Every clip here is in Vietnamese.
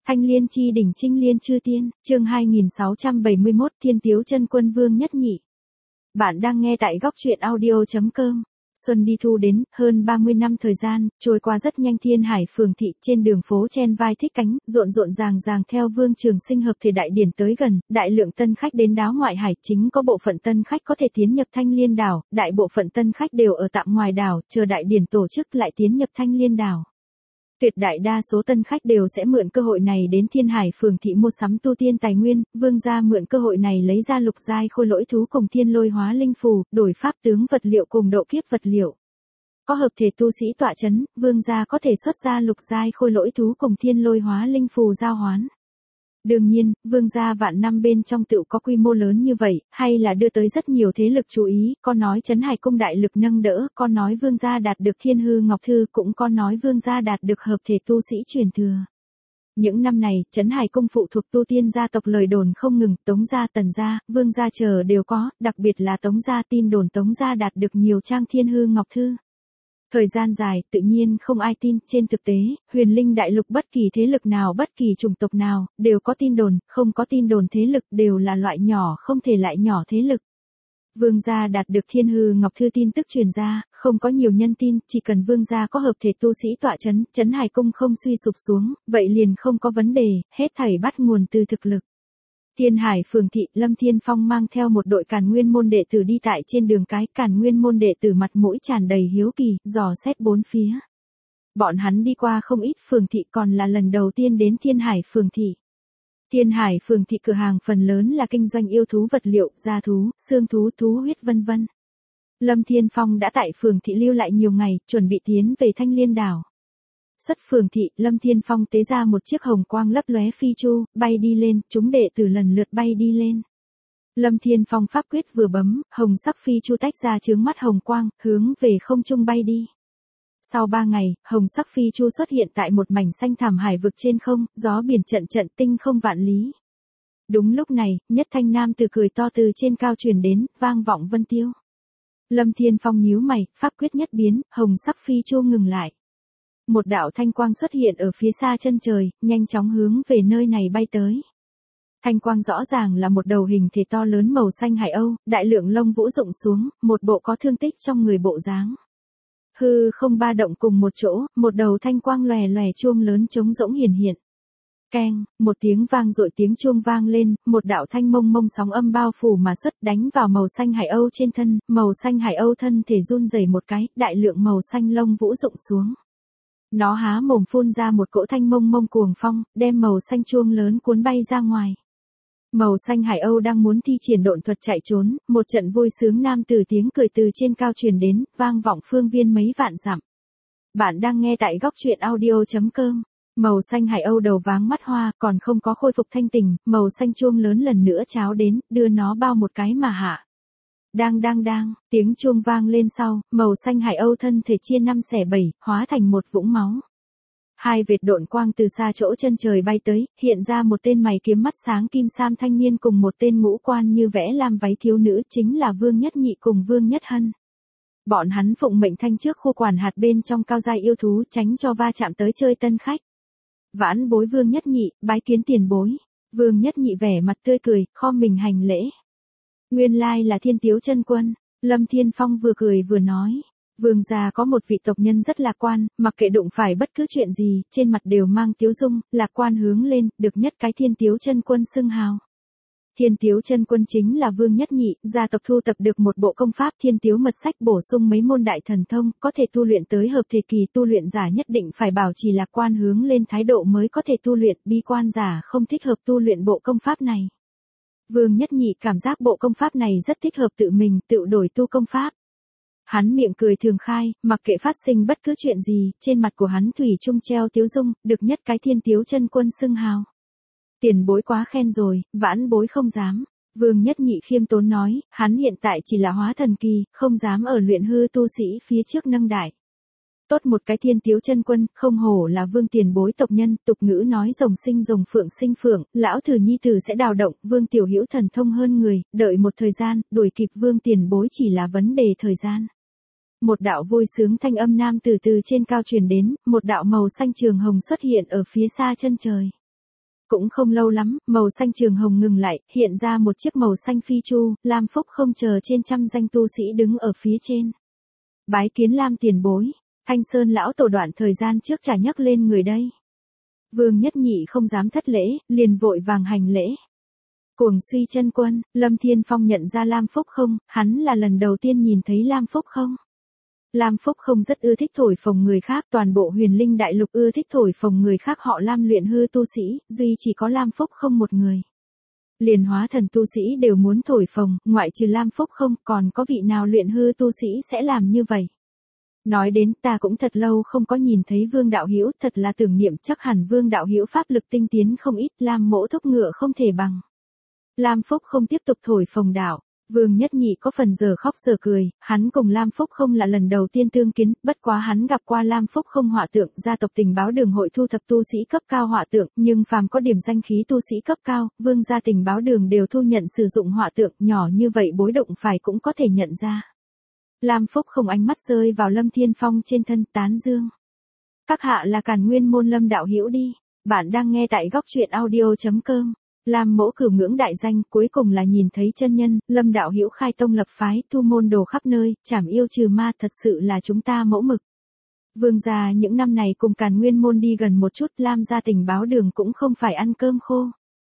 Thanh Liên chi đỉnh Trinh Liên chư tiên, chương 2671 Thiên Tiếu Chân Quân Vương Nhất Nhị. Bạn đang nghe tại góc truyện audio.com. Xuân đi thu đến, hơn 30 năm thời gian, trôi qua rất nhanh. Thiên Hải phường thị trên đường phố chen vai thích cánh, rộn rộn ràng ràng theo Vương Trường Sinh hợp thể đại điển tới gần, đại lượng tân khách đến đáo ngoại hải, chính có bộ phận tân khách có thể tiến nhập Thanh Liên đảo, đại bộ phận tân khách đều ở tạm ngoài đảo, chờ đại điển tổ chức lại tiến nhập Thanh Liên đảo. Tuyệt đại đa số tân khách đều sẽ mượn cơ hội này đến Thiên Hải phường thị mua sắm tu tiên tài nguyên, Vương gia mượn cơ hội này lấy ra lục giai khôi lỗi thú cùng thiên lôi hóa linh phù, đổi pháp tướng vật liệu cùng độ kiếp vật liệu. Có hợp thể tu sĩ tọa chấn, Vương gia có thể xuất ra lục giai khôi lỗi thú cùng thiên lôi hóa linh phù giao hoán. Đương nhiên, Vương gia vạn năm bên trong tựu có quy mô lớn như vậy, hay là đưa tới rất nhiều thế lực chú ý, có nói Trấn Hải cung đại lực nâng đỡ, có nói Vương gia đạt được Thiên Hư Ngọc Thư, cũng có nói Vương gia đạt được hợp thể tu sĩ truyền thừa. Những năm này, Trấn Hải cung phụ thuộc tu tiên gia tộc lời đồn không ngừng, Tống gia, Tần gia, Vương gia chờ đều có, đặc biệt là Tống gia tin đồn Tống gia đạt được nhiều trang Thiên Hư Ngọc Thư. Thời gian dài, tự nhiên không ai tin, trên thực tế, huyền linh đại lục bất kỳ thế lực nào, bất kỳ chủng tộc nào, đều có tin đồn, không có tin đồn thế lực đều là loại nhỏ không thể lại nhỏ thế lực. Vương gia đạt được Thiên Hư Ngọc Thư tin tức truyền ra, không có nhiều nhân tin, chỉ cần Vương gia có hợp thể tu sĩ tọa chấn, Trấn Hải cung không suy sụp xuống, vậy liền không có vấn đề, hết thảy bắt nguồn từ thực lực. Thiên Hải phường thị, Lâm Thiên Phong mang theo một đội Càn Nguyên môn đệ tử đi tại trên đường cái, Càn Nguyên môn đệ tử mặt mũi tràn đầy hiếu kỳ, dò xét bốn phía. Bọn hắn đi qua không ít phường thị, còn là lần đầu tiên đến Thiên Hải phường thị. Thiên Hải phường thị cửa hàng phần lớn là kinh doanh yêu thú vật liệu, gia thú, xương thú, thú huyết vân vân. Lâm Thiên Phong đã tại phường thị lưu lại nhiều ngày, chuẩn bị tiến về Thanh Liên đảo. Xuất phường thị, Lâm Thiên Phong tế ra một chiếc hồng quang lấp lóe phi chu, bay đi lên, chúng đệ tử lần lượt bay đi lên. Lâm Thiên Phong pháp quyết vừa bấm, hồng sắc phi chu tách ra chướng mắt hồng quang, hướng về không trung bay đi. Sau 3 ngày, hồng sắc phi chu xuất hiện tại một mảnh xanh thẳm hải vực trên không, gió biển trận trận, tinh không vạn lý. Đúng lúc này, nhất thanh nam từ cười to từ trên cao truyền đến, vang vọng vân tiêu. Lâm Thiên Phong nhíu mày, pháp quyết nhất biến, hồng sắc phi chu ngừng lại. Một đạo thanh quang xuất hiện ở phía xa chân trời, nhanh chóng hướng về nơi này bay tới. Thanh quang rõ ràng là một đầu hình thể to lớn màu xanh hải âu, đại lượng lông vũ rụng xuống, một bộ có thương tích trong người bộ dáng. Hư không ba động cùng một chỗ, một đầu thanh quang lòe lòe chuông lớn trống rỗng hiển hiện. Keng, một tiếng vang dội, tiếng chuông vang lên, một đạo thanh mông mông sóng âm bao phủ mà xuất, đánh vào màu xanh hải âu trên thân, màu xanh hải âu thân thể run rẩy một cái, đại lượng màu xanh lông vũ rụng xuống. Nó há mồm phun ra một cỗ thanh mông mông cuồng phong, đem màu xanh chuông lớn cuốn bay ra ngoài. Màu xanh hải âu đang muốn thi triển độn thuật chạy trốn, một trận vui sướng nam tử tiếng cười từ trên cao truyền đến, vang vọng phương viên mấy vạn dặm. Bạn đang nghe tại góc truyện audio.com. Màu xanh hải âu đầu váng mắt hoa, còn không có khôi phục thanh tình, màu xanh chuông lớn lần nữa cháo đến, đưa nó bao một cái mà hạ. Đang, tiếng chuông vang lên sau, màu xanh hải âu thân thể chia 5 xẻ 7, hóa thành một vũng máu. Hai vệt độn quang từ xa chỗ chân trời bay tới, hiện ra một tên mày kiếm mắt sáng kim sam thanh niên cùng một tên ngũ quan như vẽ lam váy thiếu nữ, chính là Vương Nhất Nhị cùng Vương Nhất Hân. Bọn hắn phụng mệnh thanh trước khu quản hạt bên trong cao giai yêu thú, tránh cho va chạm tới chơi tân khách. Vãn bối Vương Nhất Nhị, bái kiến tiền bối. Vương Nhất Nhị vẻ mặt tươi cười, khom mình hành lễ. Nguyên lai là Thiên Tiếu Chân Quân. Lâm Thiên Phong vừa cười vừa nói. Vương gia có một vị tộc nhân rất lạc quan, mặc kệ đụng phải bất cứ chuyện gì, trên mặt đều mang tiếu dung, lạc quan hướng lên, được nhất cái Thiên Tiếu Chân Quân xưng hào. Thiên Tiếu Chân Quân chính là Vương Nhất Nhị, gia tộc thu tập được một bộ công pháp Thiên Tiếu mật sách, bổ sung mấy môn đại thần thông, có thể tu luyện tới hợp thể kỳ, tu luyện giả nhất định phải bảo trì lạc quan hướng lên thái độ mới có thể tu luyện, bi quan giả không thích hợp tu luyện bộ công pháp này. Vương Nhất Nhị cảm giác bộ công pháp này rất thích hợp tự mình, tự đổi tu công pháp. Hắn miệng cười thường khai, mặc kệ phát sinh bất cứ chuyện gì, trên mặt của hắn thủy chung treo tiếu dung, được nhất cái Thiên Tiếu Chân Quân xưng hào. Tiền bối quá khen rồi, vãn bối không dám. Vương Nhất Nhị khiêm tốn nói, hắn hiện tại chỉ là hóa thần kỳ, không dám ở luyện hư tu sĩ phía trước nâng đại. Tốt một cái Thiên Tiếu Chân Quân, không hổ là Vương tiền bối tộc nhân, tục ngữ nói rồng sinh rồng, phượng sinh phượng, lão thử nhi tử sẽ đào động, Vương tiểu hữu thần thông hơn người, đợi một thời gian, đuổi kịp Vương tiền bối chỉ là vấn đề thời gian. Một đạo vui sướng thanh âm nam từ trên cao truyền đến, một đạo màu xanh trường hồng xuất hiện ở phía xa chân trời. Cũng không lâu lắm, màu xanh trường hồng ngừng lại, hiện ra một chiếc màu xanh phi chu, Lam Phúc không chờ trên trăm danh tu sĩ đứng ở phía trên. Bái kiến Lam tiền bối, Thanh Sơn lão tổ đoạn thời gian trước trả nhắc lên người đây. Vương Nhất Nhị không dám thất lễ, liền vội vàng hành lễ. Cuồng Suy chân quân, Lâm Thiên Phong nhận ra Lam Phúc không, hắn là lần đầu tiên nhìn thấy Lam Phúc không. Lam Phúc không rất ưa thích thổi phồng người khác, toàn bộ Huyền Linh đại lục ưa thích thổi phồng người khác, họ Lam luyện hư tu sĩ, duy chỉ có Lam Phúc không một người. Liền hóa thần tu sĩ đều muốn thổi phồng, ngoại trừ Lam Phúc không, còn có vị nào luyện hư tu sĩ sẽ làm như vậy. Nói đến ta cũng thật lâu không có nhìn thấy Vương đạo hữu, thật là tưởng niệm, chắc hẳn Vương đạo hữu pháp lực tinh tiến không ít, Lam mỗ thúc ngựa không thể bằng. Lam Phúc không tiếp tục thổi phồng đạo. Vương Nhất Nhị có phần giờ khóc giờ cười, hắn cùng Lam Phúc không là lần đầu tiên tương kiến, bất quá hắn gặp qua Lam Phúc không họa tượng, gia tộc tình báo đường hội thu thập tu sĩ cấp cao họa tượng, nhưng phàm có điểm danh khí tu sĩ cấp cao, vương gia tình báo đường đều thu nhận sử dụng họa tượng, nhỏ như vậy bối đụng phải cũng có thể nhận ra. Lam Phúc không ánh mắt rơi vào Lâm Thiên Phong trên thân, tán dương. Các hạ là Càn Nguyên môn Lâm đạo hữu đi, bạn đang nghe tại góc truyện audio.com. Lam mỗ cửu ngưỡng đại danh, cuối cùng là nhìn thấy chân nhân, Lâm đạo hữu khai tông lập phái, thu môn đồ khắp nơi, trảm yêu trừ ma, thật sự là chúng ta mẫu mực. Vương gia những năm này cùng Càn Nguyên môn đi gần một chút, Lam gia tình báo đường cũng không phải ăn cơm khô.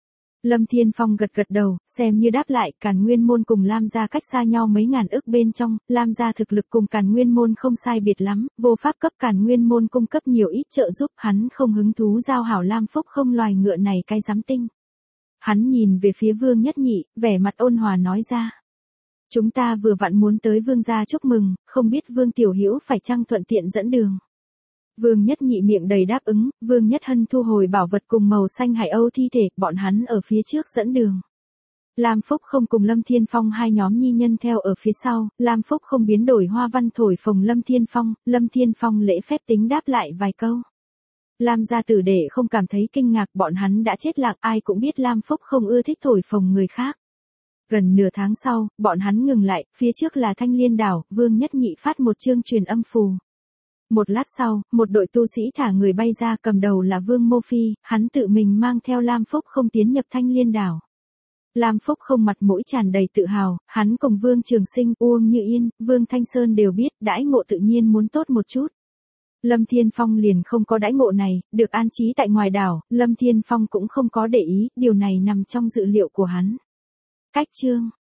Lâm Thiên Phong gật gật đầu, xem như đáp lại, Càn Nguyên môn cùng Lam gia cách xa nhau mấy ngàn ức bên trong, Lam gia thực lực cùng Càn Nguyên môn không sai biệt lắm, vô pháp cấp Càn Nguyên môn cung cấp nhiều ít trợ giúp, hắn không hứng thú giao hảo Lam Phúc không loài ngựa này cái giám tinh. Hắn nhìn về phía Vương Nhất Nhị, vẻ mặt ôn hòa nói ra. Chúng ta vừa vặn muốn tới Vương gia chúc mừng, không biết Vương tiểu hữu phải chăng thuận tiện dẫn đường. Vương Nhất Nhị miệng đầy đáp ứng, Vương Nhất Hân thu hồi bảo vật cùng màu xanh hải âu thi thể, bọn hắn ở phía trước dẫn đường. Lam Phúc không cùng Lâm Thiên Phong hai nhóm nhi nhân theo ở phía sau, Lam Phúc không biến đổi hoa văn thổi phồng Lâm Thiên Phong lễ phép tính đáp lại vài câu. Lam gia tử đệ không cảm thấy kinh ngạc, bọn hắn đã chết lạc, ai cũng biết Lam Phúc không ưa thích thổi phồng người khác. Gần nửa tháng sau, bọn hắn ngừng lại, phía trước là Thanh Liên đảo, Vương Nhất Nhị phát một chương truyền âm phù. Một lát sau, một đội tu sĩ thả người bay ra, cầm đầu là Vương Mô Phi, hắn tự mình mang theo Lam Phúc không tiến nhập Thanh Liên đảo. Lam Phúc không mặt mũi tràn đầy tự hào, hắn cùng Vương Trường Sinh, Uông Như Yên, Vương Thanh Sơn đều biết, đãi ngộ tự nhiên muốn tốt một chút. Lâm Thiên Phong liền không có đãi ngộ này, được an trí tại ngoài đảo, Lâm Thiên Phong cũng không có để ý, điều này nằm trong dự liệu của hắn. Cách chương